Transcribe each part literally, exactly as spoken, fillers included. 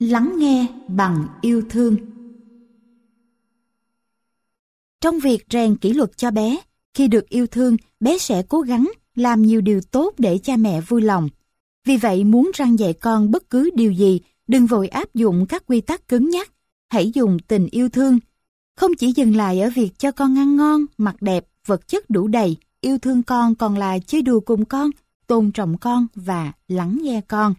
Lắng nghe bằng yêu thương. Trong việc rèn kỷ luật cho bé, khi được yêu thương, bé sẽ cố gắng làm nhiều điều tốt để cha mẹ vui lòng. Vì vậy, muốn răn dạy con bất cứ điều gì, đừng vội áp dụng các quy tắc cứng nhắc. Hãy dùng tình yêu thương. Không chỉ dừng lại ở việc cho con ăn ngon, mặc đẹp, vật chất đủ đầy, yêu thương con còn là chơi đùa cùng con, tôn trọng con và lắng nghe con.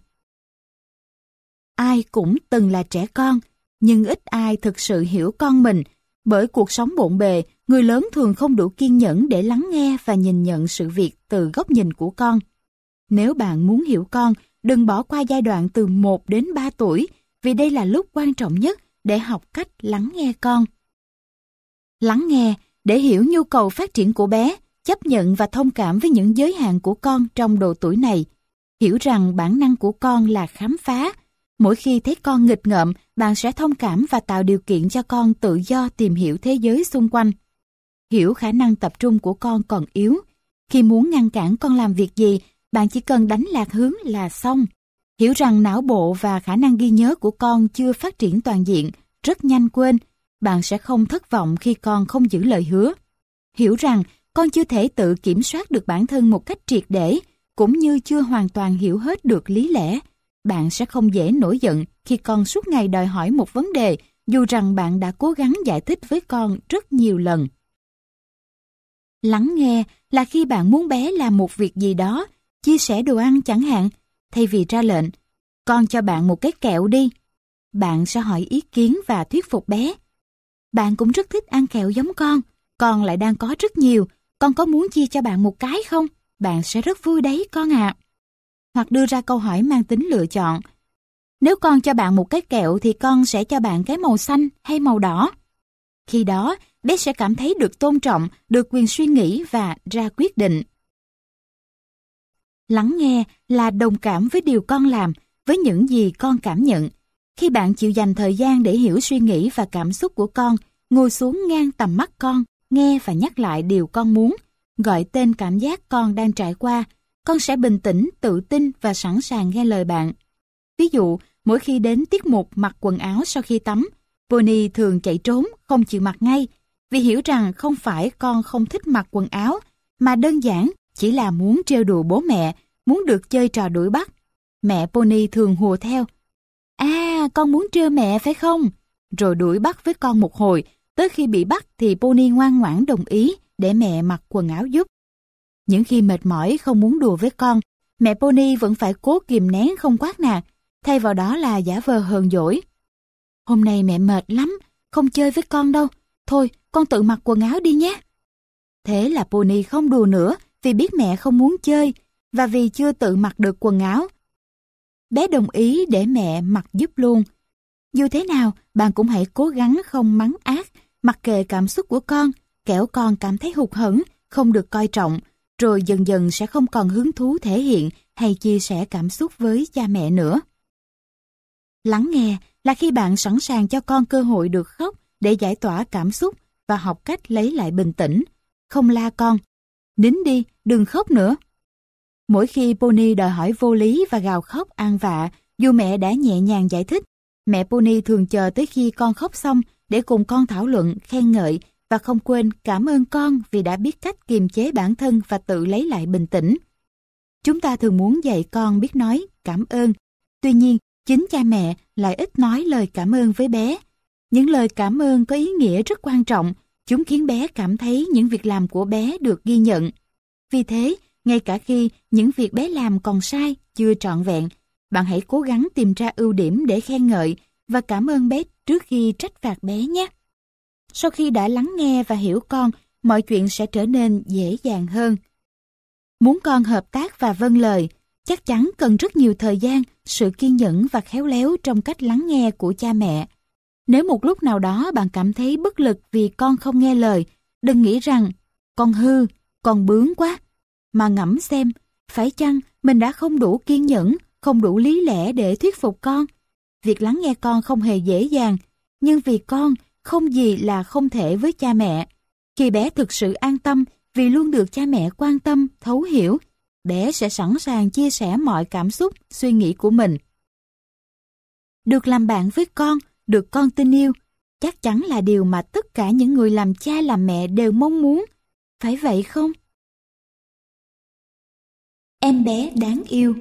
Ai cũng từng là trẻ con, nhưng ít ai thực sự hiểu con mình. Bởi cuộc sống bộn bề, người lớn thường không đủ kiên nhẫn để lắng nghe và nhìn nhận sự việc từ góc nhìn của con. Nếu bạn muốn hiểu con, đừng bỏ qua giai đoạn từ một đến ba tuổi, vì đây là lúc quan trọng nhất để học cách lắng nghe con. Lắng nghe để hiểu nhu cầu phát triển của bé, chấp nhận và thông cảm với những giới hạn của con trong độ tuổi này. Hiểu rằng bản năng của con là khám phá. Mỗi khi thấy con nghịch ngợm, bạn sẽ thông cảm và tạo điều kiện cho con tự do tìm hiểu thế giới xung quanh. Hiểu khả năng tập trung của con còn yếu. Khi muốn ngăn cản con làm việc gì, bạn chỉ cần đánh lạc hướng là xong. Hiểu rằng não bộ và khả năng ghi nhớ của con chưa phát triển toàn diện, rất nhanh quên. Bạn sẽ không thất vọng khi con không giữ lời hứa. Hiểu rằng con chưa thể tự kiểm soát được bản thân một cách triệt để, cũng như chưa hoàn toàn hiểu hết được lý lẽ. Bạn sẽ không dễ nổi giận khi con suốt ngày đòi hỏi một vấn đề, dù rằng bạn đã cố gắng giải thích với con rất nhiều lần. Lắng nghe là khi bạn muốn bé làm một việc gì đó, chia sẻ đồ ăn chẳng hạn, thay vì ra lệnh, con cho bạn một cái kẹo đi. Bạn sẽ hỏi ý kiến và thuyết phục bé. Bạn cũng rất thích ăn kẹo giống con, con lại đang có rất nhiều, con có muốn chia cho bạn một cái không? Bạn sẽ rất vui đấy con ạ. À. Hoặc đưa ra câu hỏi mang tính lựa chọn. Nếu con cho bạn một cái kẹo thì con sẽ cho bạn cái màu xanh hay màu đỏ. Khi đó, bé sẽ cảm thấy được tôn trọng, được quyền suy nghĩ và ra quyết định. Lắng nghe là đồng cảm với điều con làm, với những gì con cảm nhận. Khi bạn chịu dành thời gian để hiểu suy nghĩ và cảm xúc của con, ngồi xuống ngang tầm mắt con, nghe và nhắc lại điều con muốn, gọi tên cảm giác con đang trải qua, con sẽ bình tĩnh, tự tin và sẵn sàng nghe lời bạn. Ví dụ, mỗi khi đến tiết mục mặc quần áo sau khi tắm, Pony thường chạy trốn, không chịu mặc ngay, vì hiểu rằng không phải con không thích mặc quần áo, mà đơn giản chỉ là muốn trêu đùa bố mẹ, muốn được chơi trò đuổi bắt. Mẹ Pony thường hùa theo. À, con muốn trêu mẹ phải không? Rồi đuổi bắt với con một hồi, tới khi bị bắt thì Pony ngoan ngoãn đồng ý để mẹ mặc quần áo giúp. Những khi mệt mỏi không muốn đùa với con, mẹ Pony vẫn phải cố kìm nén không quát nạt, thay vào đó là giả vờ hờn dỗi. Hôm nay mẹ mệt lắm, không chơi với con đâu, thôi con tự mặc quần áo đi nhé. Thế là Pony không đùa nữa vì biết mẹ không muốn chơi, và vì chưa tự mặc được quần áo. Bé đồng ý để mẹ mặc giúp luôn. Dù thế nào, bạn cũng hãy cố gắng không mắng ác, mặc kệ cảm xúc của con, kẻo con cảm thấy hụt hẫng, không được coi trọng, rồi dần dần sẽ không còn hứng thú thể hiện hay chia sẻ cảm xúc với cha mẹ nữa. Lắng nghe là khi bạn sẵn sàng cho con cơ hội được khóc để giải tỏa cảm xúc và học cách lấy lại bình tĩnh. Không la con, nín đi, đừng khóc nữa. Mỗi khi Pony đòi hỏi vô lý và gào khóc ăn vạ, dù mẹ đã nhẹ nhàng giải thích, mẹ Pony thường chờ tới khi con khóc xong để cùng con thảo luận, khen ngợi và không quên cảm ơn con vì đã biết cách kiềm chế bản thân và tự lấy lại bình tĩnh. Chúng ta thường muốn dạy con biết nói cảm ơn. Tuy nhiên, chính cha mẹ lại ít nói lời cảm ơn với bé. Những lời cảm ơn có ý nghĩa rất quan trọng. Chúng khiến bé cảm thấy những việc làm của bé được ghi nhận. Vì thế, ngay cả khi những việc bé làm còn sai, chưa trọn vẹn, bạn hãy cố gắng tìm ra ưu điểm để khen ngợi và cảm ơn bé trước khi trách phạt bé nhé. Sau khi đã lắng nghe và hiểu con, mọi chuyện sẽ trở nên dễ dàng hơn. Muốn con hợp tác và vâng lời, chắc chắn cần rất nhiều thời gian, sự kiên nhẫn và khéo léo trong cách lắng nghe của cha mẹ. Nếu một lúc nào đó bạn cảm thấy bất lực vì con không nghe lời, đừng nghĩ rằng con hư, con bướng quá, mà ngẫm xem, phải chăng mình đã không đủ kiên nhẫn, không đủ lý lẽ để thuyết phục con. Việc lắng nghe con không hề dễ dàng, nhưng vì con không gì là không thể với cha mẹ. Khi bé thực sự an tâm vì luôn được cha mẹ quan tâm, thấu hiểu, bé sẽ sẵn sàng chia sẻ mọi cảm xúc, suy nghĩ của mình. Được làm bạn với con, được con tin yêu, chắc chắn là điều mà tất cả những người làm cha làm mẹ đều mong muốn. Phải vậy không? Em bé đáng yêu.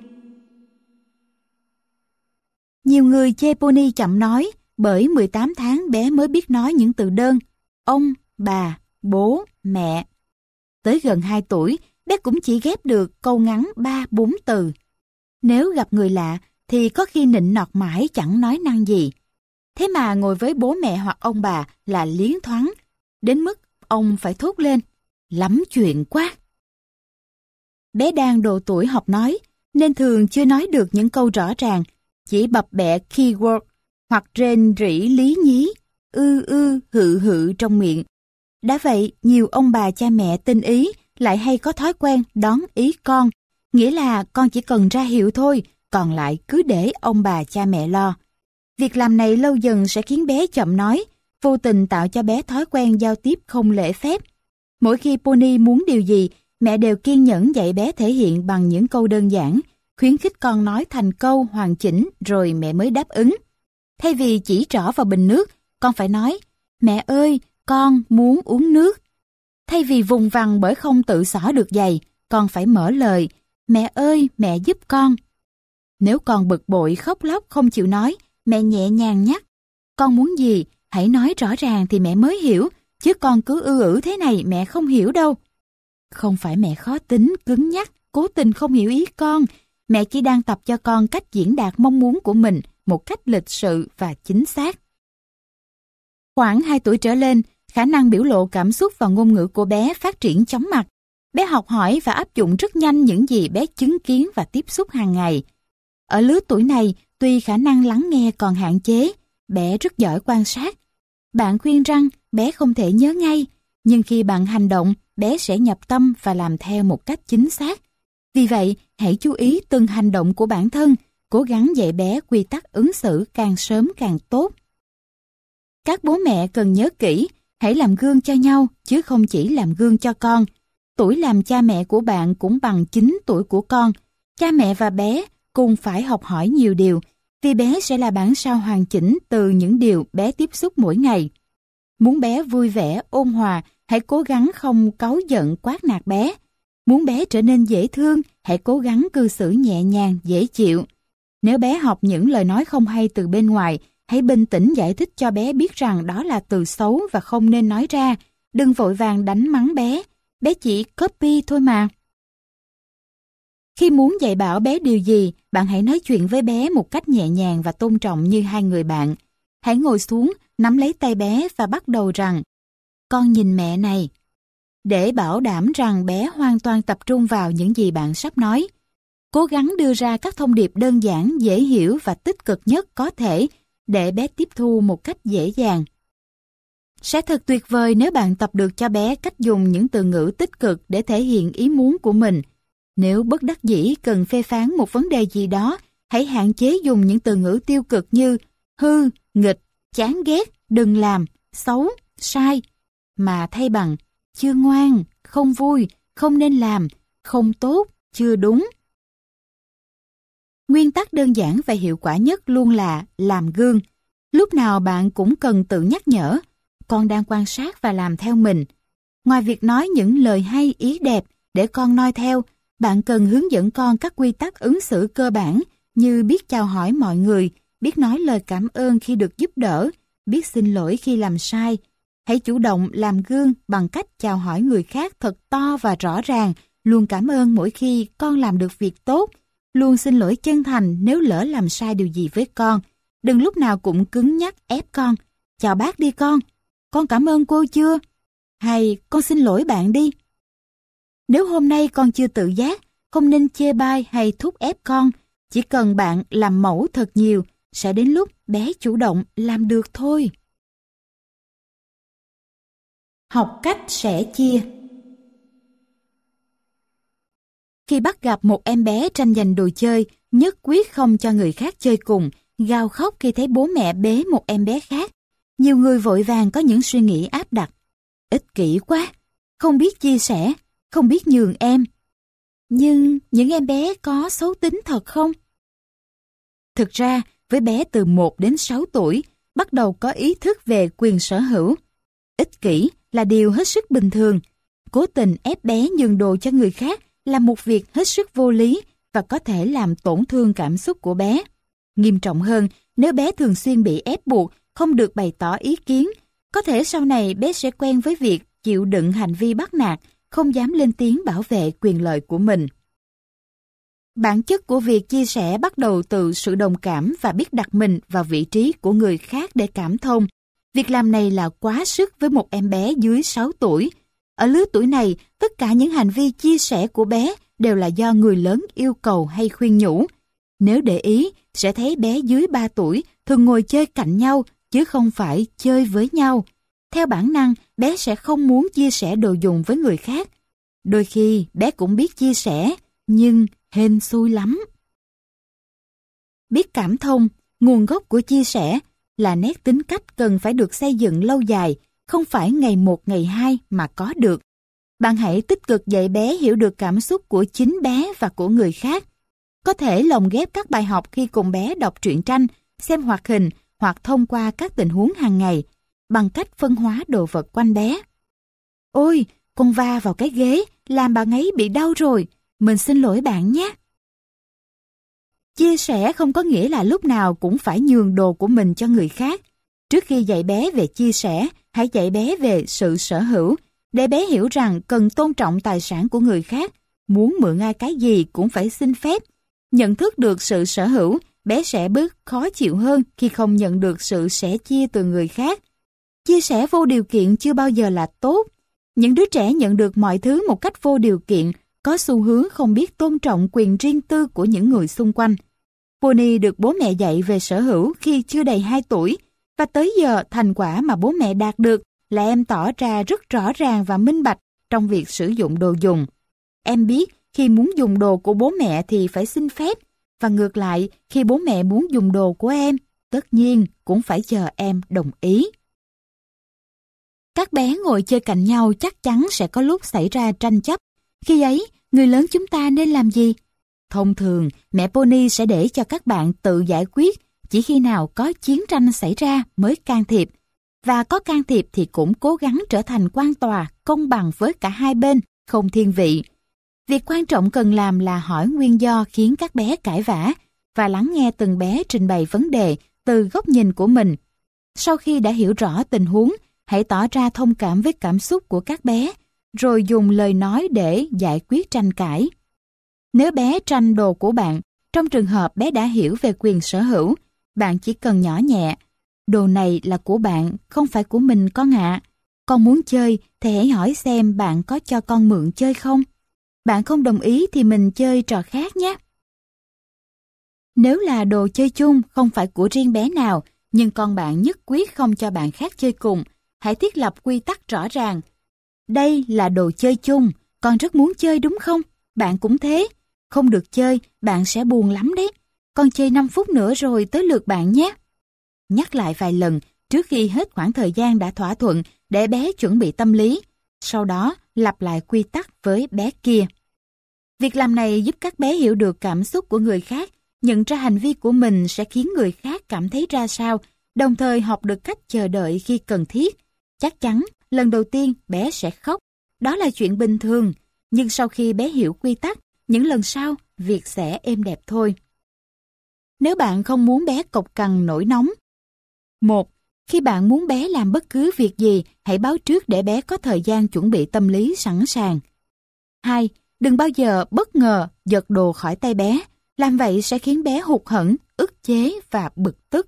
Nhiều người chê Pony chậm nói bởi mười tám tháng bé mới biết nói những từ đơn ông, bà, bố, mẹ. Tới gần hai tuổi, bé cũng chỉ ghép được câu ngắn ba bốn từ. Nếu gặp người lạ thì có khi nịnh nọt mãi chẳng nói năng gì. Thế mà ngồi với bố mẹ hoặc ông bà là liến thoáng, đến mức ông phải thốt lên, lắm chuyện quá. Bé đang độ tuổi học nói, nên thường chưa nói được những câu rõ ràng, chỉ bập bẹ keyword hoặc rên rỉ lý nhí, ư ư hự hự trong miệng. Đã vậy, nhiều ông bà cha mẹ tinh ý lại hay có thói quen đón ý con, nghĩa là con chỉ cần ra hiệu thôi, còn lại cứ để ông bà cha mẹ lo. Việc làm này lâu dần sẽ khiến bé chậm nói, vô tình tạo cho bé thói quen giao tiếp không lễ phép. Mỗi khi Pony muốn điều gì, mẹ đều kiên nhẫn dạy bé thể hiện bằng những câu đơn giản, khuyến khích con nói thành câu hoàn chỉnh rồi mẹ mới đáp ứng. Thay vì chỉ trỏ vào bình nước, con phải nói, mẹ ơi, con muốn uống nước. Thay vì vùng vằng bởi không tự xỏ được giày, con phải mở lời, mẹ ơi, mẹ giúp con. Nếu con bực bội khóc lóc không chịu nói, mẹ nhẹ nhàng nhắc, con muốn gì, hãy nói rõ ràng thì mẹ mới hiểu, chứ con cứ ư ử thế này mẹ không hiểu đâu. Không phải mẹ khó tính, cứng nhắc, cố tình không hiểu ý con, mẹ chỉ đang tập cho con cách diễn đạt mong muốn của mình một cách lịch sự và chính xác. Khoảng hai tuổi trở lên, khả năng biểu lộ cảm xúc và ngôn ngữ của bé phát triển chóng mặt. Bé học hỏi và áp dụng rất nhanh những gì bé chứng kiến và tiếp xúc hàng ngày. Ở lứa tuổi này, tuy khả năng lắng nghe còn hạn chế, bé rất giỏi quan sát. Bạn khuyên rằng bé không thể nhớ ngay, nhưng khi bạn hành động, bé sẽ nhập tâm và làm theo một cách chính xác. Vì vậy, hãy chú ý từng hành động của bản thân, cố gắng dạy bé quy tắc ứng xử càng sớm càng tốt. Các bố mẹ cần nhớ kỹ, hãy làm gương cho nhau chứ không chỉ làm gương cho con. Tuổi làm cha mẹ của bạn cũng bằng chính tuổi của con. Cha mẹ và bé cùng phải học hỏi nhiều điều, vì bé sẽ là bản sao hoàn chỉnh từ những điều bé tiếp xúc mỗi ngày. Muốn bé vui vẻ, ôn hòa, hãy cố gắng không cáu giận quát nạt bé. Muốn bé trở nên dễ thương, hãy cố gắng cư xử nhẹ nhàng, dễ chịu. Nếu bé học những lời nói không hay từ bên ngoài, hãy bình tĩnh giải thích cho bé biết rằng đó là từ xấu và không nên nói ra. Đừng vội vàng đánh mắng bé, bé chỉ copy thôi mà. Khi muốn dạy bảo bé điều gì, bạn hãy nói chuyện với bé một cách nhẹ nhàng và tôn trọng như hai người bạn. Hãy ngồi xuống, nắm lấy tay bé và bắt đầu rằng, con nhìn mẹ này. Để bảo đảm rằng bé hoàn toàn tập trung vào những gì bạn sắp nói. Cố gắng đưa ra các thông điệp đơn giản, dễ hiểu và tích cực nhất có thể để bé tiếp thu một cách dễ dàng. Sẽ thật tuyệt vời nếu bạn tập được cho bé cách dùng những từ ngữ tích cực để thể hiện ý muốn của mình. Nếu bất đắc dĩ cần phê phán một vấn đề gì đó, hãy hạn chế dùng những từ ngữ tiêu cực như hư, nghịch, chán ghét, đừng làm, xấu, sai, mà thay bằng chưa ngoan, không vui, không nên làm, không tốt, chưa đúng. Nguyên tắc đơn giản và hiệu quả nhất luôn là làm gương. Lúc nào bạn cũng cần tự nhắc nhở, con đang quan sát và làm theo mình. Ngoài việc nói những lời hay ý đẹp để con noi theo, bạn cần hướng dẫn con các quy tắc ứng xử cơ bản như biết chào hỏi mọi người, biết nói lời cảm ơn khi được giúp đỡ, biết xin lỗi khi làm sai. Hãy chủ động làm gương bằng cách chào hỏi người khác thật to và rõ ràng, luôn cảm ơn mỗi khi con làm được việc tốt, luôn xin lỗi chân thành nếu lỡ làm sai điều gì với con. Đừng lúc nào cũng cứng nhắc ép con. Chào bác đi con. Con cảm ơn cô chưa? Hay con xin lỗi bạn đi. Nếu hôm nay con chưa tự giác, không nên chê bai hay thúc ép con. Chỉ cần bạn làm mẫu thật nhiều, sẽ đến lúc bé chủ động làm được thôi. Học cách sẻ chia. Khi bắt gặp một em bé tranh giành đồ chơi, nhất quyết không cho người khác chơi cùng, gào khóc khi thấy bố mẹ bế một em bé khác, nhiều người vội vàng có những suy nghĩ áp đặt. Ích kỷ quá, không biết chia sẻ, không biết nhường em. Nhưng những em bé có xấu tính thật không? Thực ra, với bé từ một đến sáu tuổi, bắt đầu có ý thức về quyền sở hữu. Ích kỷ là điều hết sức bình thường. Cố tình ép bé nhường đồ cho người khác là một việc hết sức vô lý và có thể làm tổn thương cảm xúc của bé. Nghiêm trọng hơn, nếu bé thường xuyên bị ép buộc, không được bày tỏ ý kiến, có thể sau này bé sẽ quen với việc chịu đựng hành vi bắt nạt, không dám lên tiếng bảo vệ quyền lợi của mình. Bản chất của việc chia sẻ bắt đầu từ sự đồng cảm và biết đặt mình vào vị trí của người khác để cảm thông. Việc làm này là quá sức với một em bé dưới sáu tuổi. Ở lứa tuổi này, tất cả những hành vi chia sẻ của bé đều là do người lớn yêu cầu hay khuyên nhủ. Nếu để ý, sẽ thấy bé dưới ba tuổi thường ngồi chơi cạnh nhau, chứ không phải chơi với nhau. Theo bản năng, bé sẽ không muốn chia sẻ đồ dùng với người khác. Đôi khi, bé cũng biết chia sẻ, nhưng hên xui lắm. Biết cảm thông, nguồn gốc của chia sẻ là nét tính cách cần phải được xây dựng lâu dài, không phải ngày một ngày hai mà có được. Bạn hãy tích cực dạy bé hiểu được cảm xúc của chính bé và của người khác. Có thể lồng ghép các bài học khi cùng bé đọc truyện tranh, xem hoạt hình hoặc thông qua các tình huống hàng ngày, bằng cách phân hóa đồ vật quanh bé. Ôi, con va vào cái ghế, làm bạn ấy bị đau rồi, mình xin lỗi bạn nhé. Chia sẻ không có nghĩa là lúc nào cũng phải nhường đồ của mình cho người khác. Trước khi dạy bé về chia sẻ, hãy dạy bé về sự sở hữu, để bé hiểu rằng cần tôn trọng tài sản của người khác, muốn mượn ai cái gì cũng phải xin phép. Nhận thức được sự sở hữu, bé sẽ bớt khó chịu hơn khi không nhận được sự sẻ chia từ người khác. Chia sẻ vô điều kiện chưa bao giờ là tốt. Những đứa trẻ nhận được mọi thứ một cách vô điều kiện có xu hướng không biết tôn trọng quyền riêng tư của những người xung quanh. Pony được bố mẹ dạy về sở hữu khi chưa đầy hai tuổi, và tới giờ thành quả mà bố mẹ đạt được là em tỏ ra rất rõ ràng và minh bạch trong việc sử dụng đồ dùng. Em biết khi muốn dùng đồ của bố mẹ thì phải xin phép, và ngược lại, khi bố mẹ muốn dùng đồ của em, tất nhiên cũng phải chờ em đồng ý. Các bé ngồi chơi cạnh nhau chắc chắn sẽ có lúc xảy ra tranh chấp. Khi ấy, người lớn chúng ta nên làm gì? Thông thường, mẹ Pony sẽ để cho các bạn tự giải quyết, chỉ khi nào có chiến tranh xảy ra mới can thiệp. Và có can thiệp thì cũng cố gắng trở thành quan tòa, công bằng với cả hai bên, không thiên vị. Việc quan trọng cần làm là hỏi nguyên do khiến các bé cãi vã và lắng nghe từng bé trình bày vấn đề từ góc nhìn của mình. Sau khi đã hiểu rõ tình huống, hãy tỏ ra thông cảm với cảm xúc của các bé, rồi dùng lời nói để giải quyết tranh cãi. Nếu bé tranh đồ của bạn, trong trường hợp bé đã hiểu về quyền sở hữu, bạn chỉ cần nhỏ nhẹ: đồ này là của bạn, không phải của mình con ạ. Con muốn chơi thì hãy hỏi xem bạn có cho con mượn chơi không. Bạn không đồng ý thì mình chơi trò khác nhé. Nếu là đồ chơi chung không phải của riêng bé nào, nhưng con bạn nhất quyết không cho bạn khác chơi cùng, hãy thiết lập quy tắc rõ ràng. Đây là đồ chơi chung, con rất muốn chơi đúng không? Bạn cũng thế. Không được chơi, bạn sẽ buồn lắm đấy. Con chơi năm phút nữa rồi tới lượt bạn nhé. Nhắc lại vài lần trước khi hết khoảng thời gian đã thỏa thuận để bé chuẩn bị tâm lý. Sau đó lặp lại quy tắc với bé kia. Việc làm này giúp các bé hiểu được cảm xúc của người khác, nhận ra hành vi của mình sẽ khiến người khác cảm thấy ra sao, đồng thời học được cách chờ đợi khi cần thiết. Chắc chắn, lần đầu tiên bé sẽ khóc. Đó là chuyện bình thường. Nhưng sau khi bé hiểu quy tắc, những lần sau, việc sẽ êm đẹp thôi. Nếu bạn không muốn bé cộc cằn nổi nóng. một. Khi bạn muốn bé làm bất cứ việc gì, hãy báo trước để bé có thời gian chuẩn bị tâm lý sẵn sàng. hai. Đừng bao giờ bất ngờ giật đồ khỏi tay bé. Làm vậy sẽ khiến bé hụt hẫng, ức chế và bực tức.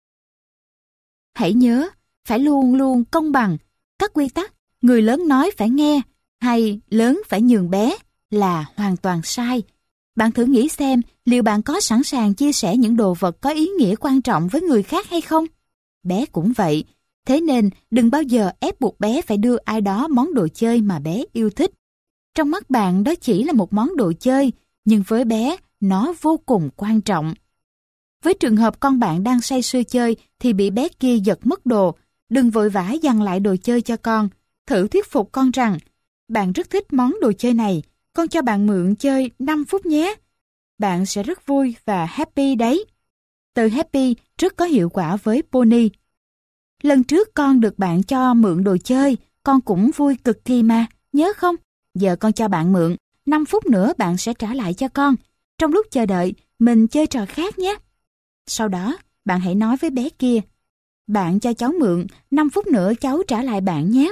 Hãy nhớ, phải luôn luôn công bằng. Các quy tắc, người lớn nói phải nghe, hay lớn phải nhường bé là hoàn toàn sai. Bạn thử nghĩ xem liệu bạn có sẵn sàng chia sẻ những đồ vật có ý nghĩa quan trọng với người khác hay không? Bé cũng vậy. Thế nên đừng bao giờ ép buộc bé phải đưa ai đó món đồ chơi mà bé yêu thích. Trong mắt bạn đó chỉ là một món đồ chơi, nhưng với bé nó vô cùng quan trọng. Với trường hợp con bạn đang say sưa chơi thì bị bé kia giật mất đồ, đừng vội vã giằng lại đồ chơi cho con. Thử thuyết phục con rằng, bạn rất thích món đồ chơi này, con cho bạn mượn chơi năm phút nhé. Bạn sẽ rất vui và happy đấy. Từ happy rất có hiệu quả với Pony. Lần trước con được bạn cho mượn đồ chơi, con cũng vui cực kỳ mà, nhớ không? Giờ con cho bạn mượn, năm phút nữa bạn sẽ trả lại cho con. Trong lúc chờ đợi, mình chơi trò khác nhé. Sau đó, bạn hãy nói với bé kia, bạn cho cháu mượn, năm phút nữa cháu trả lại bạn nhé.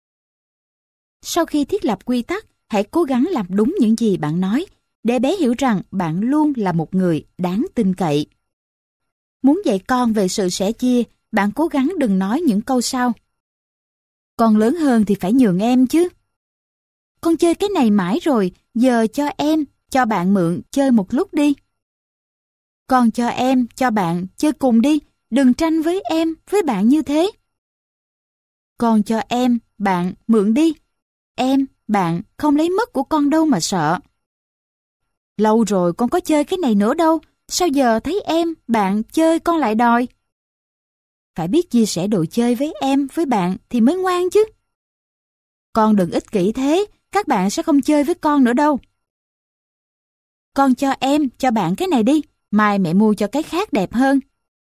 Sau khi thiết lập quy tắc, hãy cố gắng làm đúng những gì bạn nói, để bé hiểu rằng bạn luôn là một người đáng tin cậy. Muốn dạy con về sự sẻ chia, bạn cố gắng đừng nói những câu sau. Con lớn hơn thì phải nhường em chứ. Con chơi cái này mãi rồi, giờ cho em, cho bạn mượn chơi một lúc đi. Con cho em, cho bạn chơi cùng đi, đừng tranh với em, với bạn như thế. Con cho em, bạn mượn đi. Em, bạn không lấy mất của con đâu mà sợ. Lâu rồi con có chơi cái này nữa đâu, sao giờ thấy em, bạn chơi con lại đòi? Phải biết chia sẻ đồ chơi với em, với bạn thì mới ngoan chứ. Con đừng ích kỷ thế, các bạn sẽ không chơi với con nữa đâu. Con cho em, cho bạn cái này đi, mai mẹ mua cho cái khác đẹp hơn.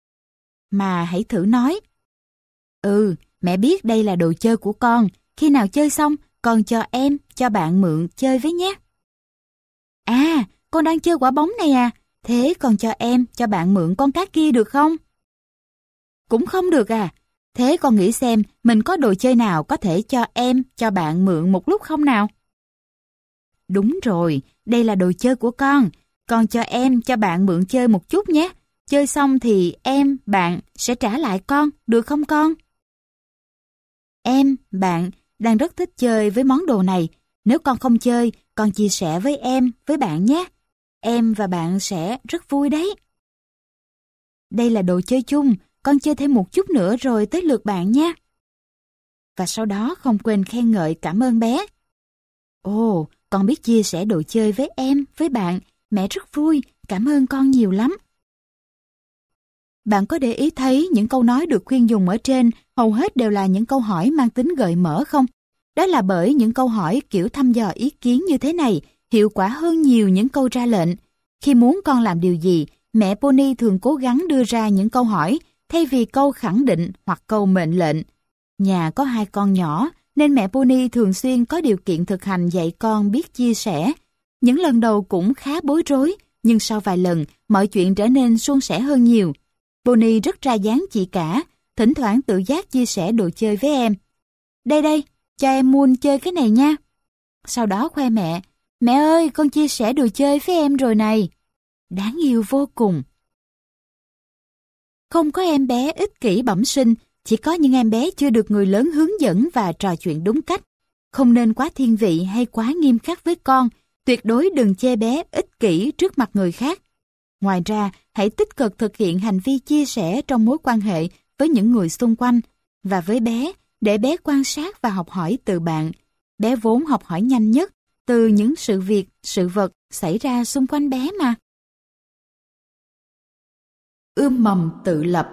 Mà hãy thử nói. Ừ, mẹ biết đây là đồ chơi của con, khi nào chơi xong, con cho em, cho bạn mượn chơi với nhé. À, con đang chơi quả bóng này à, thế con cho em, cho bạn mượn con cá kia được không? Cũng không được à, thế con nghĩ xem mình có đồ chơi nào có thể cho em, cho bạn mượn một lúc không nào? Đúng rồi, đây là đồ chơi của con, con cho em, cho bạn mượn chơi một chút nhé. Chơi xong thì em, bạn sẽ trả lại con, được không con? Em, bạn đang rất thích chơi với món đồ này. Nếu con không chơi, con chia sẻ với em, với bạn nhé. Em và bạn sẽ rất vui đấy. Đây là đồ chơi chung, con chơi thêm một chút nữa rồi tới lượt bạn nhé. Và sau đó không quên khen ngợi cảm ơn bé. Ồ, con biết chia sẻ đồ chơi với em, với bạn, mẹ rất vui, cảm ơn con nhiều lắm. Bạn có để ý thấy những câu nói được khuyên dùng ở trên hầu hết đều là những câu hỏi mang tính gợi mở không? Đó là bởi những câu hỏi kiểu thăm dò ý kiến như thế này hiệu quả hơn nhiều những câu ra lệnh. Khi muốn con làm điều gì, mẹ Pony thường cố gắng đưa ra những câu hỏi thay vì câu khẳng định hoặc câu mệnh lệnh. Nhà có hai con nhỏ nên mẹ Pony thường xuyên có điều kiện thực hành dạy con biết chia sẻ. Những lần đầu cũng khá bối rối, nhưng sau vài lần mọi chuyện trở nên suôn sẻ hơn nhiều. Pony rất ra dáng chị cả, thỉnh thoảng tự giác chia sẻ đồ chơi với em. Đây đây, cho em Moon chơi cái này nha. Sau đó khoe mẹ, mẹ ơi con chia sẻ đồ chơi với em rồi này. Đáng yêu vô cùng. Không có em bé ích kỷ bẩm sinh, chỉ có những em bé chưa được người lớn hướng dẫn và trò chuyện đúng cách. Không nên quá thiên vị hay quá nghiêm khắc với con, tuyệt đối đừng chê bé ích kỷ trước mặt người khác. Ngoài ra, hãy tích cực thực hiện hành vi chia sẻ trong mối quan hệ với những người xung quanh và với bé, để bé quan sát và học hỏi từ bạn. Bé vốn học hỏi nhanh nhất từ những sự việc, sự vật xảy ra xung quanh bé mà. Ươm mầm tự lập.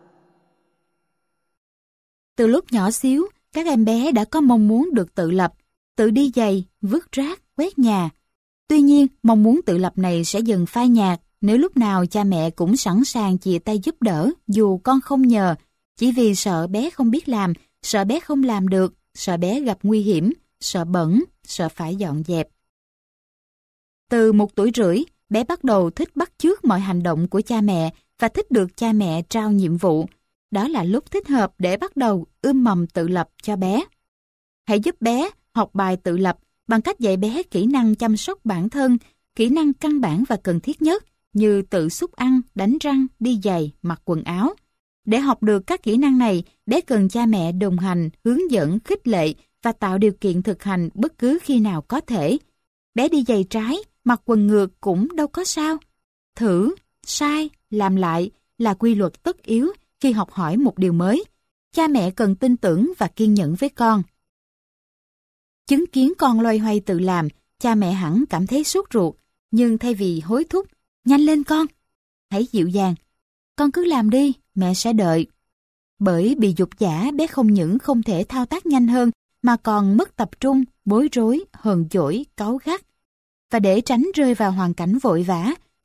Từ lúc nhỏ xíu, các em bé đã có mong muốn được tự lập, tự đi giày, vứt rác, quét nhà. Tuy nhiên, mong muốn tự lập này sẽ dần phai nhạt nếu lúc nào cha mẹ cũng sẵn sàng chìa tay giúp đỡ dù con không nhờ, chỉ vì sợ bé không biết làm, sợ bé không làm được, sợ bé gặp nguy hiểm, sợ bẩn, sợ phải dọn dẹp. Từ một tuổi rưỡi, bé bắt đầu thích bắt chước mọi hành động của cha mẹ và thích được cha mẹ trao nhiệm vụ. Đó là lúc thích hợp để bắt đầu ươm mầm tự lập cho bé. Hãy giúp bé học bài tự lập bằng cách dạy bé kỹ năng chăm sóc bản thân, kỹ năng căn bản và cần thiết nhất như tự xúc ăn, đánh răng, đi giày, mặc quần áo. Để học được các kỹ năng này, bé cần cha mẹ đồng hành, hướng dẫn, khích lệ và tạo điều kiện thực hành bất cứ khi nào có thể. Bé đi giày trái, mặc quần ngược cũng đâu có sao. Thử, sai, làm lại là quy luật tất yếu khi học hỏi một điều mới. Cha mẹ cần tin tưởng và kiên nhẫn với con. Chứng kiến con loay hoay tự làm, cha mẹ hẳn cảm thấy sốt ruột, nhưng thay vì hối thúc, nhanh lên con, hãy dịu dàng. Con cứ làm đi, mẹ sẽ đợi. Bởi bị dục dã, bé không những không thể thao tác nhanh hơn, mà còn mất tập trung, bối rối, hờn dỗi, cáu gắt. Và để tránh rơi vào hoàn cảnh vội vã,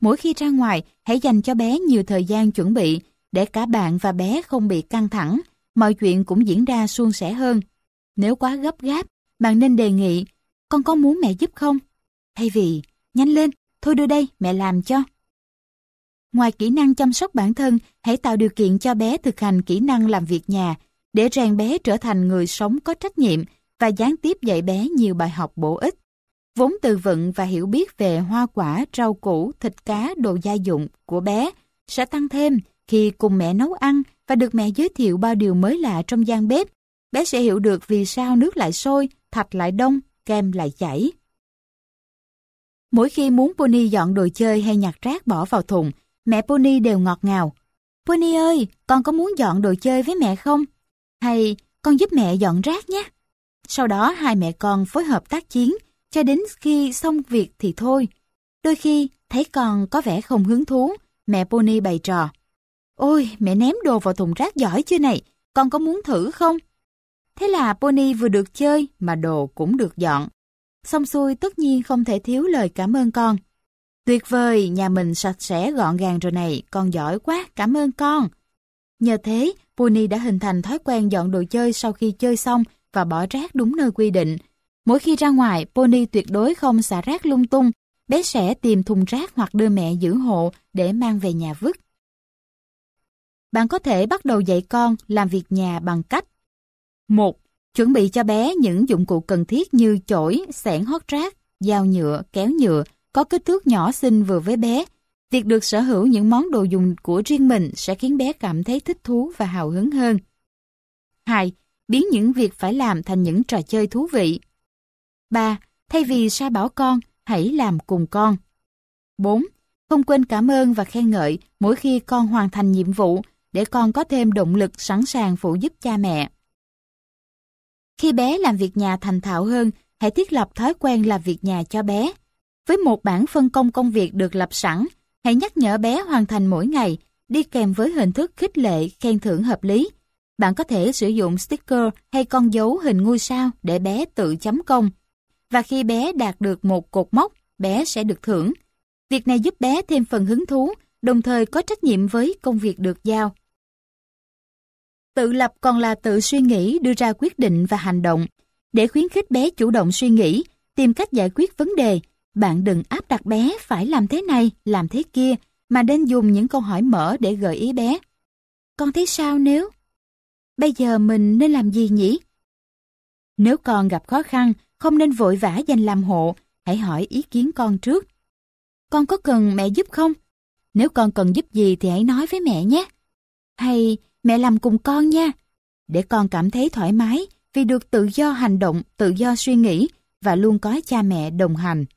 mỗi khi ra ngoài, hãy dành cho bé nhiều thời gian chuẩn bị, để cả bạn và bé không bị căng thẳng, mọi chuyện cũng diễn ra suôn sẻ hơn. Nếu quá gấp gáp, bạn nên đề nghị, con có muốn mẹ giúp không? Thay vì, nhanh lên, thôi đưa đây, mẹ làm cho. Ngoài kỹ năng chăm sóc bản thân, hãy tạo điều kiện cho bé thực hành kỹ năng làm việc nhà, để rèn bé trở thành người sống có trách nhiệm và gián tiếp dạy bé nhiều bài học bổ ích. Vốn từ vựng và hiểu biết về hoa quả, rau củ, thịt cá, đồ gia dụng của bé sẽ tăng thêm khi cùng mẹ nấu ăn và được mẹ giới thiệu bao điều mới lạ trong gian bếp. Bé sẽ hiểu được vì sao nước lại sôi, thạch lại đông, kem lại chảy. Mỗi khi muốn Pony dọn đồ chơi hay nhặt rác bỏ vào thùng, mẹ Pony đều ngọt ngào. Pony ơi, con có muốn dọn đồ chơi với mẹ không? Hay con giúp mẹ dọn rác nhé. Sau đó hai mẹ con phối hợp tác chiến, cho đến khi xong việc thì thôi. Đôi khi thấy con có vẻ không hứng thú, mẹ Pony bày trò. Ôi, mẹ ném đồ vào thùng rác giỏi chưa này, con có muốn thử không? Thế là Pony vừa được chơi mà đồ cũng được dọn. Xong xuôi tất nhiên không thể thiếu lời cảm ơn con. Tuyệt vời, nhà mình sạch sẽ gọn gàng rồi này, con giỏi quá, cảm ơn con. Nhờ thế, Pony đã hình thành thói quen dọn đồ chơi sau khi chơi xong và bỏ rác đúng nơi quy định. Mỗi khi ra ngoài, Pony tuyệt đối không xả rác lung tung. Bé sẽ tìm thùng rác hoặc đưa mẹ giữ hộ để mang về nhà vứt. Bạn có thể bắt đầu dạy con làm việc nhà bằng cách: một. Chuẩn bị cho bé những dụng cụ cần thiết như chổi, xẻng hót rác, dao nhựa, kéo nhựa, có kích thước nhỏ xinh vừa với bé. Việc được sở hữu những món đồ dùng của riêng mình sẽ khiến bé cảm thấy thích thú và hào hứng hơn. hai. Biến những việc phải làm thành những trò chơi thú vị. ba. Thay vì sai bảo con, hãy làm cùng con. bốn. Không quên cảm ơn và khen ngợi mỗi khi con hoàn thành nhiệm vụ, để con có thêm động lực sẵn sàng phụ giúp cha mẹ. Khi bé làm việc nhà thành thạo hơn, hãy thiết lập thói quen làm việc nhà cho bé. Với một bảng phân công công việc được lập sẵn, hãy nhắc nhở bé hoàn thành mỗi ngày, đi kèm với hình thức khích lệ, khen thưởng hợp lý. Bạn có thể sử dụng sticker hay con dấu hình ngôi sao để bé tự chấm công. Và khi bé đạt được một cột mốc, bé sẽ được thưởng. Việc này giúp bé thêm phần hứng thú, đồng thời có trách nhiệm với công việc được giao. Tự lập còn là tự suy nghĩ, đưa ra quyết định và hành động. Để khuyến khích bé chủ động suy nghĩ, tìm cách giải quyết vấn đề, bạn đừng áp đặt bé phải làm thế này, làm thế kia, mà nên dùng những câu hỏi mở để gợi ý bé. Con thấy sao nếu? Bây giờ mình nên làm gì nhỉ? Nếu con gặp khó khăn, không nên vội vã giành làm hộ, hãy hỏi ý kiến con trước. Con có cần mẹ giúp không? Nếu con cần giúp gì thì hãy nói với mẹ nhé. Hay mẹ làm cùng con nha. Để con cảm thấy thoải mái vì được tự do hành động, tự do suy nghĩ và luôn có cha mẹ đồng hành.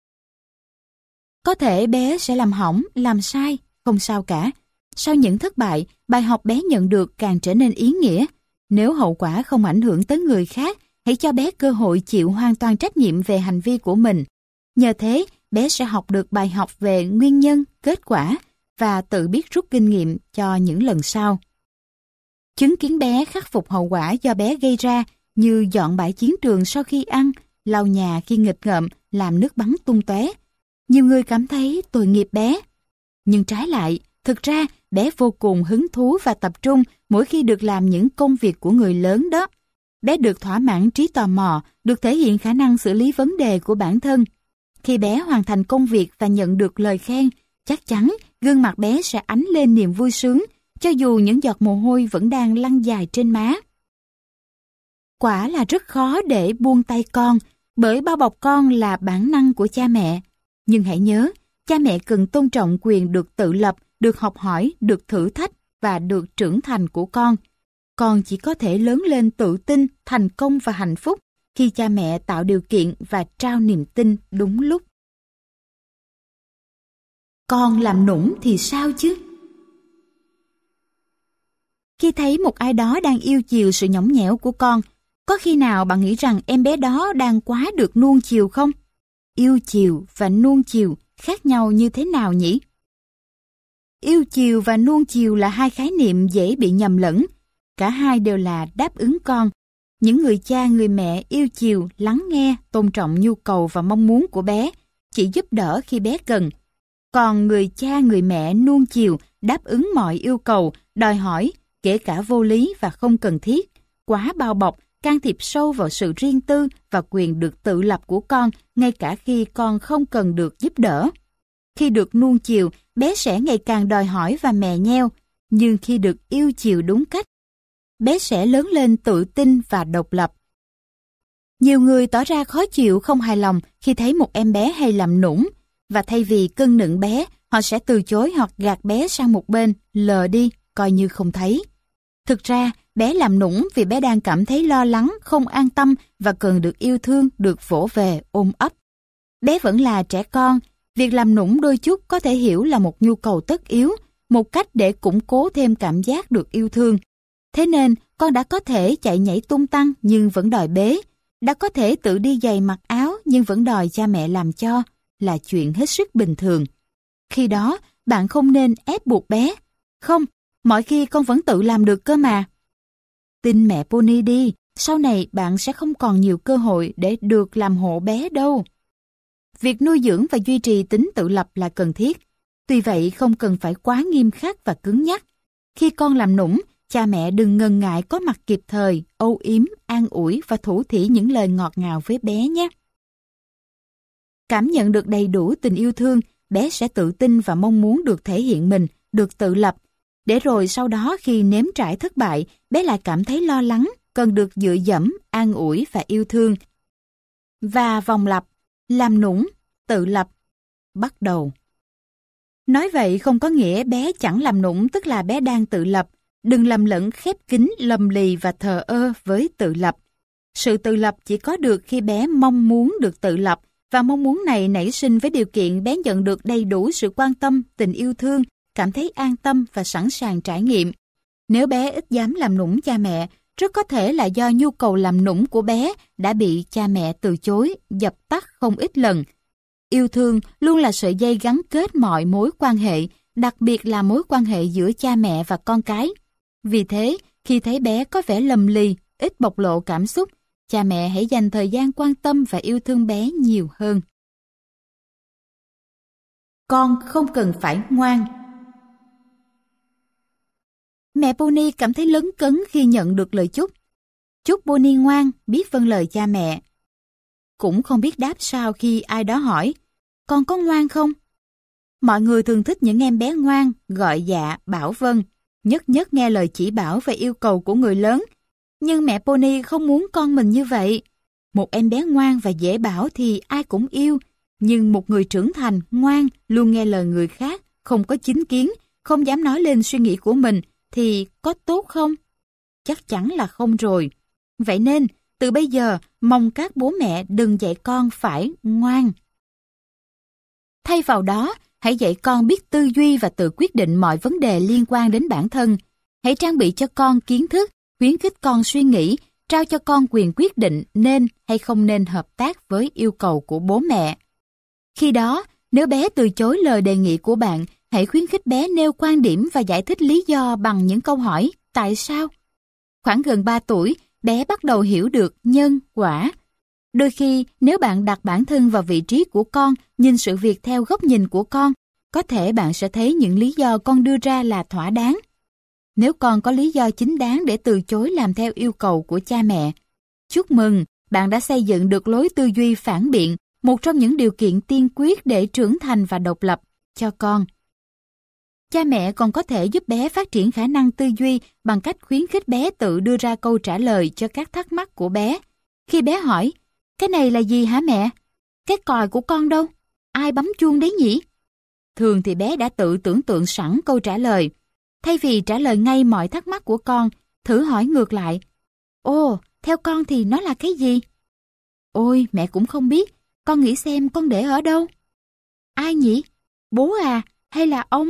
Có thể bé sẽ làm hỏng, làm sai, không sao cả. Sau những thất bại, bài học bé nhận được càng trở nên ý nghĩa. Nếu hậu quả không ảnh hưởng tới người khác, hãy cho bé cơ hội chịu hoàn toàn trách nhiệm về hành vi của mình. Nhờ thế, bé sẽ học được bài học về nguyên nhân, kết quả và tự biết rút kinh nghiệm cho những lần sau. Chứng kiến bé khắc phục hậu quả do bé gây ra như dọn bãi chiến trường sau khi ăn, lau nhà khi nghịch ngợm, làm nước bắn tung tóe. Nhiều người cảm thấy tội nghiệp bé. Nhưng trái lại, thực ra bé vô cùng hứng thú và tập trung mỗi khi được làm những công việc của người lớn đó. Bé được thỏa mãn trí tò mò, được thể hiện khả năng xử lý vấn đề của bản thân. Khi bé hoàn thành công việc và nhận được lời khen, chắc chắn gương mặt bé sẽ ánh lên niềm vui sướng, cho dù những giọt mồ hôi vẫn đang lăn dài trên má. Quả là rất khó để buông tay con, bởi bao bọc con là bản năng của cha mẹ. Nhưng hãy nhớ, cha mẹ cần tôn trọng quyền được tự lập, được học hỏi, được thử thách và được trưởng thành của con. Con chỉ có thể lớn lên tự tin, thành công và hạnh phúc khi cha mẹ tạo điều kiện và trao niềm tin đúng lúc. Con làm nũng thì sao chứ? Khi thấy một ai đó đang yêu chiều sự nhõng nhẽo của con, có khi nào bạn nghĩ rằng em bé đó đang quá được nuông chiều không? Yêu chiều và nuông chiều khác nhau như thế nào nhỉ? Yêu chiều và nuông chiều là hai khái niệm dễ bị nhầm lẫn. Cả hai đều là đáp ứng con. Những người cha, người mẹ yêu chiều, lắng nghe, tôn trọng nhu cầu và mong muốn của bé, chỉ giúp đỡ khi bé cần. Còn người cha người mẹ nuông chiều, đáp ứng mọi yêu cầu, đòi hỏi, kể cả vô lý và không cần thiết, quá bao bọc, can thiệp sâu vào sự riêng tư và quyền được tự lập của con, ngay cả khi con không cần được giúp đỡ. Khi được nuông chiều, bé sẽ ngày càng đòi hỏi và mè nheo, nhưng khi được yêu chiều đúng cách, bé sẽ lớn lên tự tin và độc lập. Nhiều người tỏ ra khó chịu, không hài lòng khi thấy một em bé hay làm nũng, và thay vì cưng nựng bé, họ sẽ từ chối hoặc gạt bé sang một bên, lờ đi, coi như không thấy. Thực ra, bé làm nũng vì bé đang cảm thấy lo lắng, không an tâm và cần được yêu thương, được vỗ về, ôm ấp. Bé vẫn là trẻ con, việc làm nũng đôi chút có thể hiểu là một nhu cầu tất yếu, một cách để củng cố thêm cảm giác được yêu thương. Thế nên, con đã có thể chạy nhảy tung tăng nhưng vẫn đòi bế, đã có thể tự đi giày mặc áo nhưng vẫn đòi cha mẹ làm cho, là chuyện hết sức bình thường. Khi đó, bạn không nên ép buộc bé. Không, mọi khi con vẫn tự làm được cơ mà. Tin mẹ Pony đi, sau này bạn sẽ không còn nhiều cơ hội để được làm hộ bé đâu. Việc nuôi dưỡng và duy trì tính tự lập là cần thiết. Tuy vậy không cần phải quá nghiêm khắc và cứng nhắc. Khi con làm nũng, cha mẹ đừng ngần ngại có mặt kịp thời, âu yếm, an ủi và thủ thỉ những lời ngọt ngào với bé nhé. Cảm nhận được đầy đủ tình yêu thương, bé sẽ tự tin và mong muốn được thể hiện mình, được tự lập. Để rồi sau đó khi nếm trải thất bại, bé lại cảm thấy lo lắng, cần được dựa dẫm, an ủi và yêu thương. Và vòng lặp, làm nũng, tự lập, bắt đầu. Nói vậy không có nghĩa bé chẳng làm nũng, tức là bé đang tự lập. Đừng lầm lẫn khép kín, lầm lì và thờ ơ với tự lập. Sự tự lập chỉ có được khi bé mong muốn được tự lập, và mong muốn này nảy sinh với điều kiện bé nhận được đầy đủ sự quan tâm, tình yêu thương, cảm thấy an tâm và sẵn sàng trải nghiệm. Nếu bé ít dám làm nũng cha mẹ, rất có thể là do nhu cầu làm nũng của bé đã bị cha mẹ từ chối, dập tắt không ít lần. Yêu thương luôn là sợi dây gắn kết mọi mối quan hệ, đặc biệt là mối quan hệ giữa cha mẹ và con cái. Vì thế, khi thấy bé có vẻ lầm lì, ít bộc lộ cảm xúc, cha mẹ hãy dành thời gian quan tâm và yêu thương bé nhiều hơn. Con không cần phải ngoan. Mẹ Pony cảm thấy lấn cấn khi nhận được lời chúc. Chúc Pony ngoan, biết vâng lời cha mẹ. Cũng không biết đáp sao khi ai đó hỏi, con có ngoan không? Mọi người thường thích những em bé ngoan, gọi dạ, bảo vâng, nhất nhất nghe lời chỉ bảo và yêu cầu của người lớn. Nhưng mẹ Pony không muốn con mình như vậy. Một em bé ngoan và dễ bảo thì ai cũng yêu, nhưng một người trưởng thành, ngoan, luôn nghe lời người khác, không có chính kiến, không dám nói lên suy nghĩ của mình, thì có tốt không? Chắc chắn là không rồi. Vậy nên, từ bây giờ, mong các bố mẹ đừng dạy con phải ngoan. Thay vào đó, hãy dạy con biết tư duy và tự quyết định mọi vấn đề liên quan đến bản thân. Hãy trang bị cho con kiến thức, khuyến khích con suy nghĩ, trao cho con quyền quyết định nên hay không nên hợp tác với yêu cầu của bố mẹ. Khi đó, nếu bé từ chối lời đề nghị của bạn, hãy khuyến khích bé nêu quan điểm và giải thích lý do bằng những câu hỏi tại sao. Khoảng gần ba tuổi, bé bắt đầu hiểu được nhân, quả. Đôi khi, nếu bạn đặt bản thân vào vị trí của con, nhìn sự việc theo góc nhìn của con, có thể bạn sẽ thấy những lý do con đưa ra là thỏa đáng. Nếu con có lý do chính đáng để từ chối làm theo yêu cầu của cha mẹ, chúc mừng, bạn đã xây dựng được lối tư duy phản biện, một trong những điều kiện tiên quyết để trưởng thành và độc lập cho con. Cha mẹ còn có thể giúp bé phát triển khả năng tư duy bằng cách khuyến khích bé tự đưa ra câu trả lời cho các thắc mắc của bé. Khi bé hỏi, cái này là gì hả mẹ? Cái còi của con đâu? Ai bấm chuông đấy nhỉ? Thường thì bé đã tự tưởng tượng sẵn câu trả lời. Thay vì trả lời ngay mọi thắc mắc của con, thử hỏi ngược lại. Ồ, theo con thì nó là cái gì? Ôi, mẹ cũng không biết. Con nghĩ xem con để ở đâu? Ai nhỉ? Bố à? Hay là ông?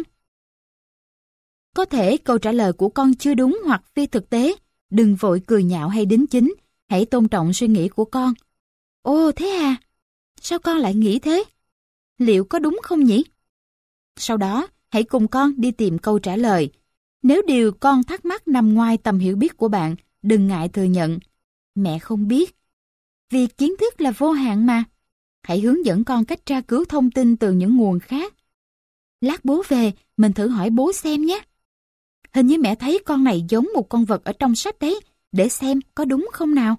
Có thể câu trả lời của con chưa đúng hoặc phi thực tế. Đừng vội cười nhạo hay đính chính. Hãy tôn trọng suy nghĩ của con. Ồ, thế à? Sao con lại nghĩ thế? Liệu có đúng không nhỉ? Sau đó, hãy cùng con đi tìm câu trả lời. Nếu điều con thắc mắc nằm ngoài tầm hiểu biết của bạn, đừng ngại thừa nhận. Mẹ không biết. Vì kiến thức là vô hạn mà. Hãy hướng dẫn con cách tra cứu thông tin từ những nguồn khác. Lát bố về, mình thử hỏi bố xem nhé. Hình như mẹ thấy con này giống một con vật ở trong sách đấy, để xem có đúng không nào.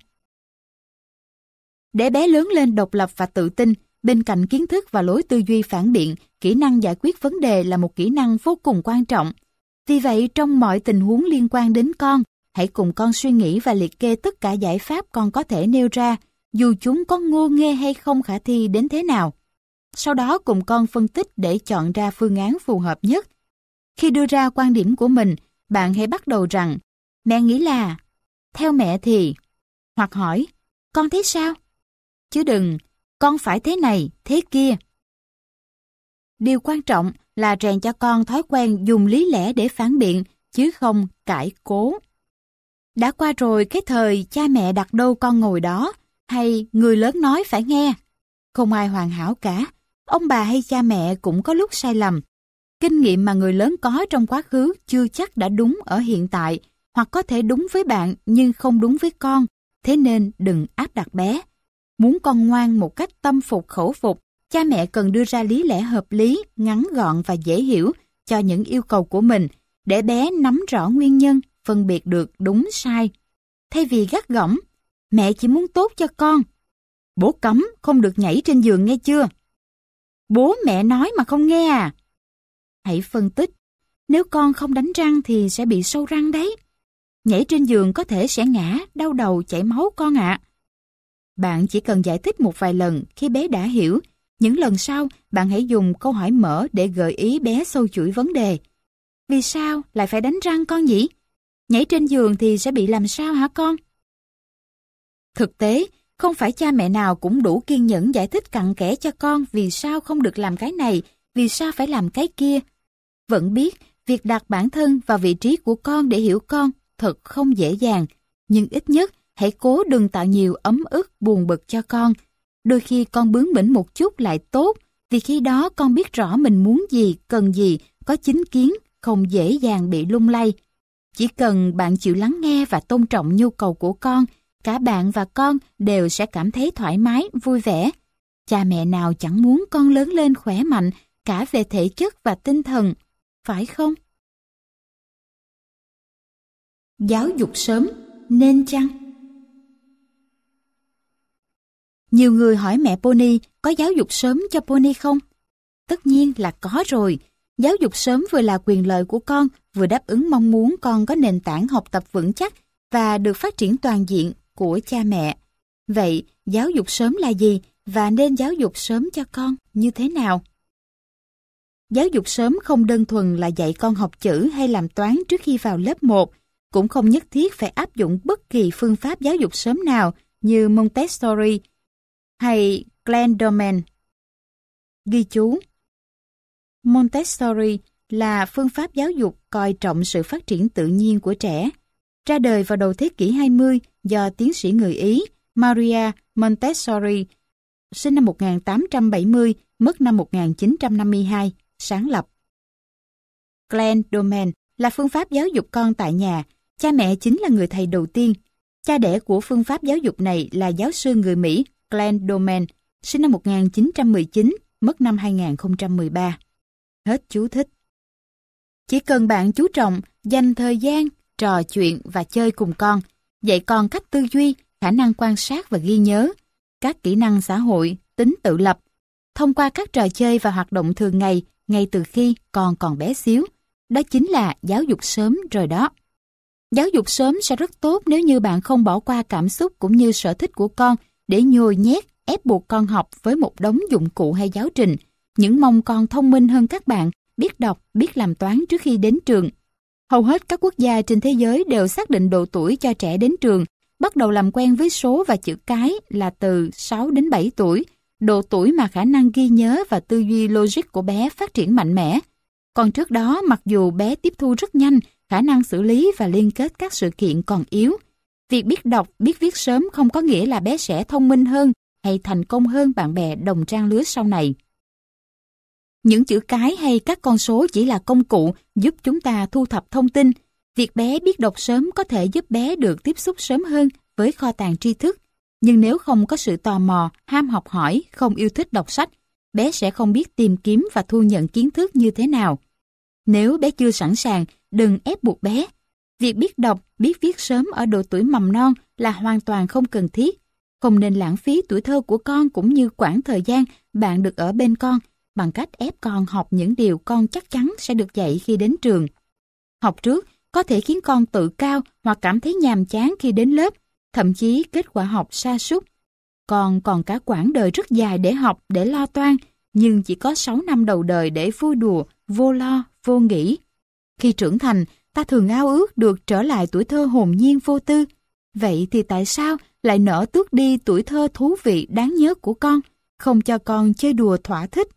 Để bé lớn lên độc lập và tự tin, bên cạnh kiến thức và lối tư duy phản biện, kỹ năng giải quyết vấn đề là một kỹ năng vô cùng quan trọng. Vì vậy, trong mọi tình huống liên quan đến con, hãy cùng con suy nghĩ và liệt kê tất cả giải pháp con có thể nêu ra, dù chúng có ngô nghê hay không khả thi đến thế nào. Sau đó cùng con phân tích để chọn ra phương án phù hợp nhất. Khi đưa ra quan điểm của mình, bạn hãy bắt đầu rằng, mẹ nghĩ là, theo mẹ thì, hoặc hỏi, con thấy sao? Chứ đừng, con phải thế này, thế kia. Điều quan trọng là rèn cho con thói quen dùng lý lẽ để phản biện, chứ không cãi cố. Đã qua rồi cái thời cha mẹ đặt đâu con ngồi đó, hay người lớn nói phải nghe. Không ai hoàn hảo cả, ông bà hay cha mẹ cũng có lúc sai lầm. Kinh nghiệm mà người lớn có trong quá khứ chưa chắc đã đúng ở hiện tại, hoặc có thể đúng với bạn nhưng không đúng với con, thế nên đừng áp đặt bé. Muốn con ngoan một cách tâm phục khẩu phục, cha mẹ cần đưa ra lý lẽ hợp lý, ngắn gọn và dễ hiểu cho những yêu cầu của mình, để bé nắm rõ nguyên nhân, phân biệt được đúng sai. Thay vì gắt gỏng, mẹ chỉ muốn tốt cho con. Bố cấm không được nhảy trên giường nghe chưa? Bố mẹ nói mà không nghe à? Hãy phân tích, nếu con không đánh răng thì sẽ bị sâu răng đấy. Nhảy trên giường có thể sẽ ngã, đau đầu, chảy máu con ạ. Bạn chỉ cần giải thích một vài lần khi bé đã hiểu. Những lần sau, bạn hãy dùng câu hỏi mở để gợi ý bé sâu chuỗi vấn đề. Vì sao lại phải đánh răng con nhỉ? Nhảy trên giường thì sẽ bị làm sao hả con? Thực tế, không phải cha mẹ nào cũng đủ kiên nhẫn giải thích cặn kẽ cho con vì sao không được làm cái này, vì sao phải làm cái kia. Vẫn biết, việc đặt bản thân vào vị trí của con để hiểu con thật không dễ dàng, nhưng ít nhất hãy cố đừng tạo nhiều ấm ức buồn bực cho con. Đôi khi con bướng bỉnh một chút lại tốt, vì khi đó con biết rõ mình muốn gì, cần gì, có chính kiến, không dễ dàng bị lung lay. Chỉ cần bạn chịu lắng nghe và tôn trọng nhu cầu của con, cả bạn và con đều sẽ cảm thấy thoải mái, vui vẻ. Cha mẹ nào chẳng muốn con lớn lên khỏe mạnh, cả về thể chất và tinh thần, phải không? Giáo dục sớm, nên chăng? Nhiều người hỏi mẹ Pony có giáo dục sớm cho Pony không? Tất nhiên là có rồi. Giáo dục sớm vừa là quyền lợi của con, vừa đáp ứng mong muốn con có nền tảng học tập vững chắc và được phát triển toàn diện của cha mẹ. Vậy, giáo dục sớm là gì và nên giáo dục sớm cho con như thế nào? Giáo dục sớm không đơn thuần là dạy con học chữ hay làm toán trước khi vào lớp một, cũng không nhất thiết phải áp dụng bất kỳ phương pháp giáo dục sớm nào như Montessori hay Glendoman. Ghi chú: Montessori là phương pháp giáo dục coi trọng sự phát triển tự nhiên của trẻ, ra đời vào đầu thế kỷ hai mươi do tiến sĩ người Ý Maria Montessori, sinh năm một nghìn tám trăm bảy mươi, mất năm một nghìn chín trăm năm mươi hai, sáng lập. Glendoman là phương pháp giáo dục con tại nhà, cha mẹ chính là người thầy đầu tiên. Cha đẻ của phương pháp giáo dục này là giáo sư người Mỹ Glendoman, sinh năm một nghìn chín trăm mười chín, mất năm hai nghìn không trăm mười ba. Hết chú thích. Chỉ cần bạn chú trọng, dành thời gian, trò chuyện và chơi cùng con, dạy con cách tư duy, khả năng quan sát và ghi nhớ, các kỹ năng xã hội, tính tự lập, thông qua các trò chơi và hoạt động thường ngày, ngay từ khi con còn bé xíu. Đó chính là giáo dục sớm rồi đó. Giáo dục sớm sẽ rất tốt nếu như bạn không bỏ qua cảm xúc cũng như sở thích của con để nhồi nhét, ép buộc con học với một đống dụng cụ hay giáo trình, những mong con thông minh hơn các bạn, biết đọc, biết làm toán trước khi đến trường. Hầu hết các quốc gia trên thế giới đều xác định độ tuổi cho trẻ đến trường, bắt đầu làm quen với số và chữ cái là từ sáu đến bảy tuổi, độ tuổi mà khả năng ghi nhớ và tư duy logic của bé phát triển mạnh mẽ. Còn trước đó, mặc dù bé tiếp thu rất nhanh, khả năng xử lý và liên kết các sự kiện còn yếu. Việc biết đọc, biết viết sớm không có nghĩa là bé sẽ thông minh hơn hay thành công hơn bạn bè đồng trang lứa sau này. Những chữ cái hay các con số chỉ là công cụ giúp chúng ta thu thập thông tin. Việc bé biết đọc sớm có thể giúp bé được tiếp xúc sớm hơn với kho tàng tri thức. Nhưng nếu không có sự tò mò, ham học hỏi, không yêu thích đọc sách, bé sẽ không biết tìm kiếm và thu nhận kiến thức như thế nào. Nếu bé chưa sẵn sàng, đừng ép buộc bé. Việc biết đọc, biết viết sớm ở độ tuổi mầm non là hoàn toàn không cần thiết. Không nên lãng phí tuổi thơ của con cũng như quãng thời gian bạn được ở bên con bằng cách ép con học những điều con chắc chắn sẽ được dạy khi đến trường. Học trước có thể khiến con tự cao hoặc cảm thấy nhàm chán khi đến lớp, thậm chí kết quả học sa sút. Con còn cả quãng đời rất dài để học, để lo toan, nhưng chỉ có sáu năm đầu đời để vui đùa, vô lo, vô nghĩ. Khi trưởng thành, ta thường ao ước được trở lại tuổi thơ hồn nhiên vô tư. Vậy thì tại sao lại nỡ tước đi tuổi thơ thú vị đáng nhớ của con, không cho con chơi đùa thỏa thích?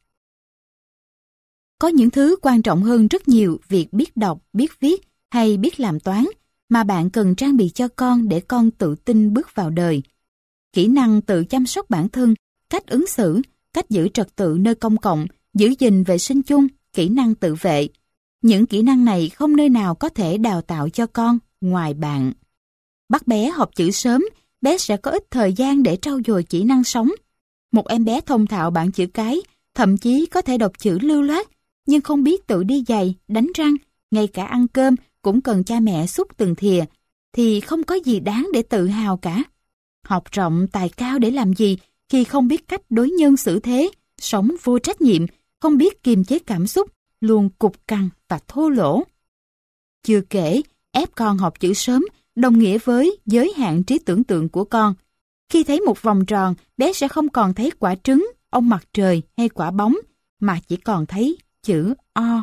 Có những thứ quan trọng hơn rất nhiều việc biết đọc, biết viết hay biết làm toán mà bạn cần trang bị cho con để con tự tin bước vào đời. Kỹ năng tự chăm sóc bản thân, cách ứng xử, cách giữ trật tự nơi công cộng, giữ gìn vệ sinh chung, kỹ năng tự vệ. Những kỹ năng này không nơi nào có thể đào tạo cho con ngoài bạn. Bắt bé học chữ sớm, bé sẽ có ít thời gian để trau dồi kỹ năng sống. Một em bé thông thạo bảng chữ cái, thậm chí có thể đọc chữ lưu loát, nhưng không biết tự đi giày, đánh răng, ngay cả ăn cơm cũng cần cha mẹ xúc từng thìa, thì không có gì đáng để tự hào cả. Học rộng tài cao để làm gì khi không biết cách đối nhân xử thế, sống vô trách nhiệm, không biết kiềm chế cảm xúc, luôn cục cằn và thô lỗ. Chưa kể, ép con học chữ sớm đồng nghĩa với giới hạn trí tưởng tượng của con. Khi thấy một vòng tròn, bé sẽ không còn thấy quả trứng, ông mặt trời hay quả bóng, mà chỉ còn thấy chữ O.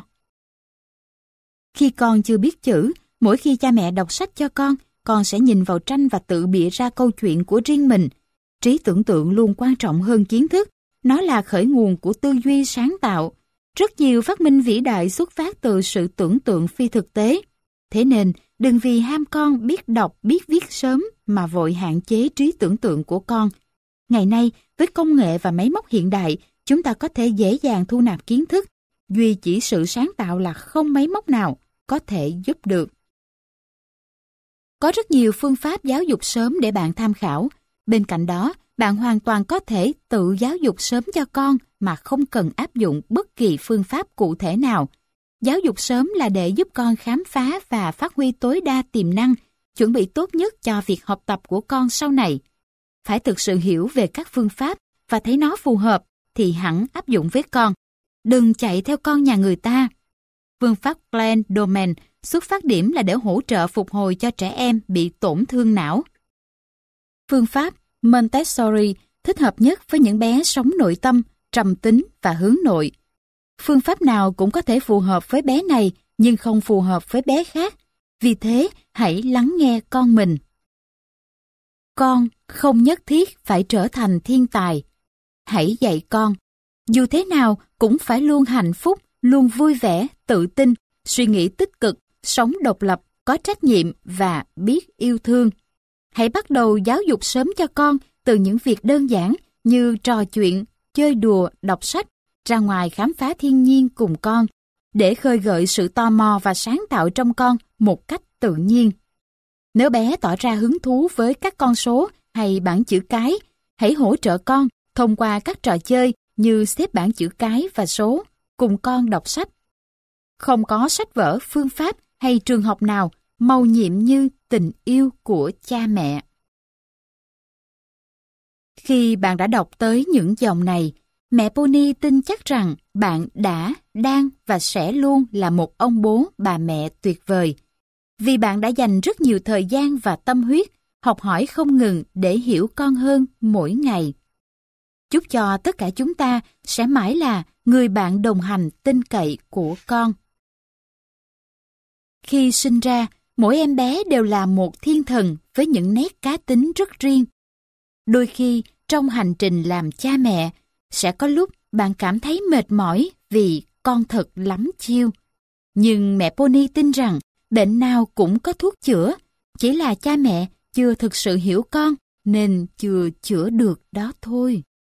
Khi con chưa biết chữ, mỗi khi cha mẹ đọc sách cho con, con sẽ nhìn vào tranh và tự bịa ra câu chuyện của riêng mình. Trí tưởng tượng luôn quan trọng hơn kiến thức. Nó là khởi nguồn của tư duy sáng tạo. Rất nhiều phát minh vĩ đại xuất phát từ sự tưởng tượng phi thực tế. Thế nên, đừng vì ham con biết đọc, biết viết sớm mà vội hạn chế trí tưởng tượng của con. Ngày nay, với công nghệ và máy móc hiện đại, chúng ta có thể dễ dàng thu nạp kiến thức. Duy chỉ sự sáng tạo là không máy móc nào có thể giúp được. Có rất nhiều phương pháp giáo dục sớm để bạn tham khảo. Bên cạnh đó, bạn hoàn toàn có thể tự giáo dục sớm cho con mà không cần áp dụng bất kỳ phương pháp cụ thể nào. Giáo dục sớm là để giúp con khám phá và phát huy tối đa tiềm năng, chuẩn bị tốt nhất cho việc học tập của con sau này. Phải thực sự hiểu về các phương pháp và thấy nó phù hợp thì hẳn áp dụng với con. Đừng chạy theo con nhà người ta. Phương pháp Glenn Doman xuất phát điểm là để hỗ trợ phục hồi cho trẻ em bị tổn thương não. Phương pháp Montessori thích hợp nhất với những bé sống nội tâm, trầm tính và hướng nội. Phương pháp nào cũng có thể phù hợp với bé này nhưng không phù hợp với bé khác. Vì thế, hãy lắng nghe con mình. Con không nhất thiết phải trở thành thiên tài. Hãy dạy con. Dù thế nào cũng phải luôn hạnh phúc, luôn vui vẻ, tự tin, suy nghĩ tích cực, sống độc lập, có trách nhiệm và biết yêu thương. Hãy bắt đầu giáo dục sớm cho con từ những việc đơn giản như trò chuyện, chơi đùa, đọc sách, ra ngoài khám phá thiên nhiên cùng con, để khơi gợi sự tò mò và sáng tạo trong con một cách tự nhiên. Nếu bé tỏ ra hứng thú với các con số hay bảng chữ cái, hãy hỗ trợ con thông qua các trò chơi như xếp bảng chữ cái và số, cùng con đọc sách. Không có sách vở, phương pháp hay trường học nào mầu nhiệm như tình yêu của cha mẹ. Khi bạn đã đọc tới những dòng này, mẹ Pony tin chắc rằng bạn đã, đang và sẽ luôn là một ông bố, bà mẹ tuyệt vời. Vì bạn đã dành rất nhiều thời gian và tâm huyết, học hỏi không ngừng để hiểu con hơn mỗi ngày. Chúc cho tất cả chúng ta sẽ mãi là người bạn đồng hành tin cậy của con. Khi sinh ra, mỗi em bé đều là một thiên thần với những nét cá tính rất riêng. Đôi khi, trong hành trình làm cha mẹ, sẽ có lúc bạn cảm thấy mệt mỏi vì con thật lắm chiêu. Nhưng mẹ Pony tin rằng bệnh nào cũng có thuốc chữa, chỉ là cha mẹ chưa thực sự hiểu con nên chưa chữa được đó thôi.